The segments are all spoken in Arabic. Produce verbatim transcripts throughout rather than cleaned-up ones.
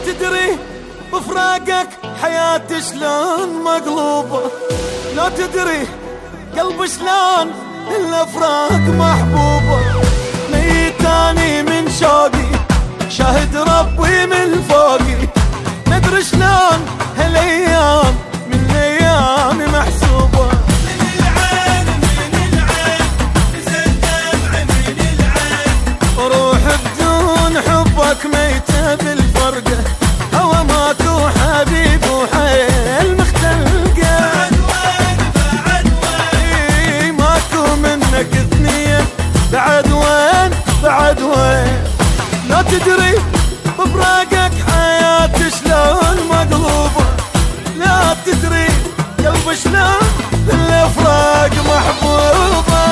تدري بفراقك حياتي شلون مقلوبة، لا تدري قلبي شلون الافراق محبوبة. ميتاني من شوقي شاهد ربي من فوقي، ندري شلون هالايام من ايامي محسوبة. من العين من العين نزل دمع من العين، روح بدون حبك ميتة بالفرقة، هوا ماكو حبيب وحيل مختلقة. بعد وين بعد وين ماكو منك اثنين، بعد وين بعد وين. لا تدري بفراقك حياتي شلون مقلوبة، لا تدري قلبي شلون الافراق محبوبة.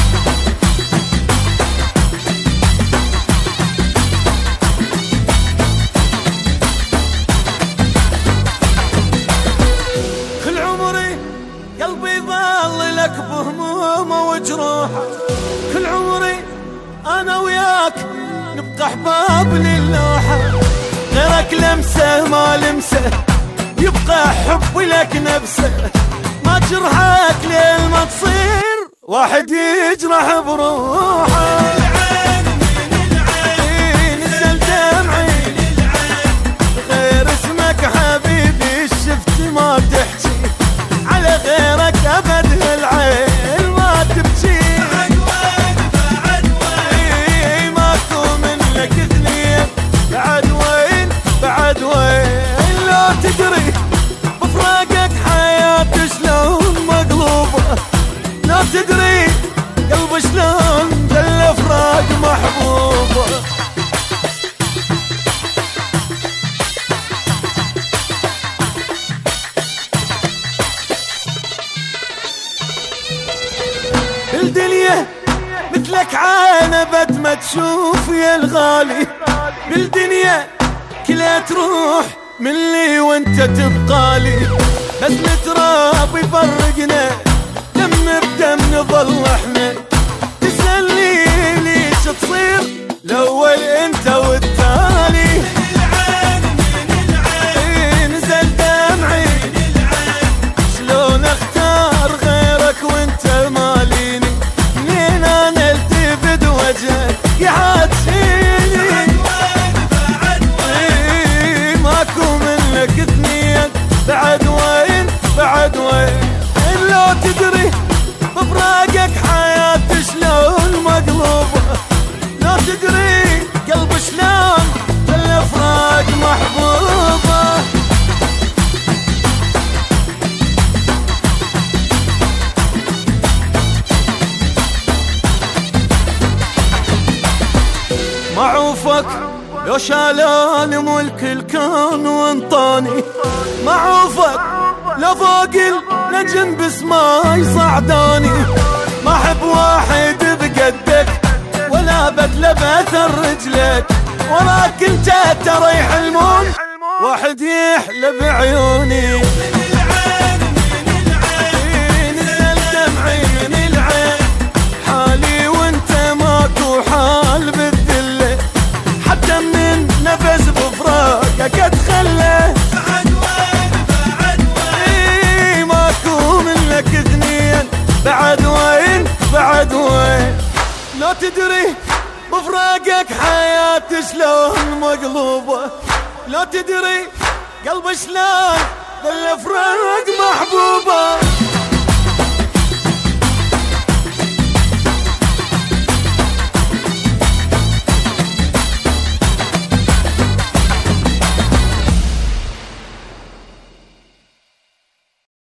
كل عمري قلبي يظل لك بهمومه وجروحه، كل عمري انا وياك نبقى احباب للوحه. غيرك لمسه ما لمسه يبقى حبي لك نفسه، ما جرحك ليل ما تصير واحد يجرح بروحه. العين من العين نزل دمعي من العين، غير اسمك حبيبي شفت ما تحكي، على غيرك ابد العين ما تبكي. بعد وين بعد وين ماكو منك اثنين، بعد وين بعد وين. لا تدري بفراقك حياتي شلون مقلوبة، لا تدري قلبي شلون الافراق محبوبة. بالدنيا مثلك عانبت ما تشوف يا الغالي، بالدنيا كلها تروح من لي وانت تبقالي. بس التراب يفرقنا دم بدم نظل احنا، تسألني ليش تصير الاول انت والتالي. العين من العين نزل دمعي من العين، شلون اختار غيرك وانت ماليني، منين انا التفت وجهك يعاد شيلي. بعد وين ماكو منك اثنين، بعد وين بعد وين. لا تدري بفراقك حياتي شلون مقلوبة، لا تدري قلبي شلون الافراق محبوبة. معوفك لو شالان ملك الكون وانطاني، معوفك لو فوق النجم بس ما يصعداني. ما احب واحد بقدك ولا بدله باثر رجلك، وراك انت ترى يحلمون واحد يحلى بعيوني. من العين من العين نزل دمعي من العين، حالي وانت ماكو حال بالذله، حتى من نفس بفراقك اتخلى. بعد وين بعد وين ماكو منك اثنين، بعد وين بعد وين. لا تدري بفراقك حياتي شلون مقلوبة، لا تدري قلبي شلون بالافراق محبوبة.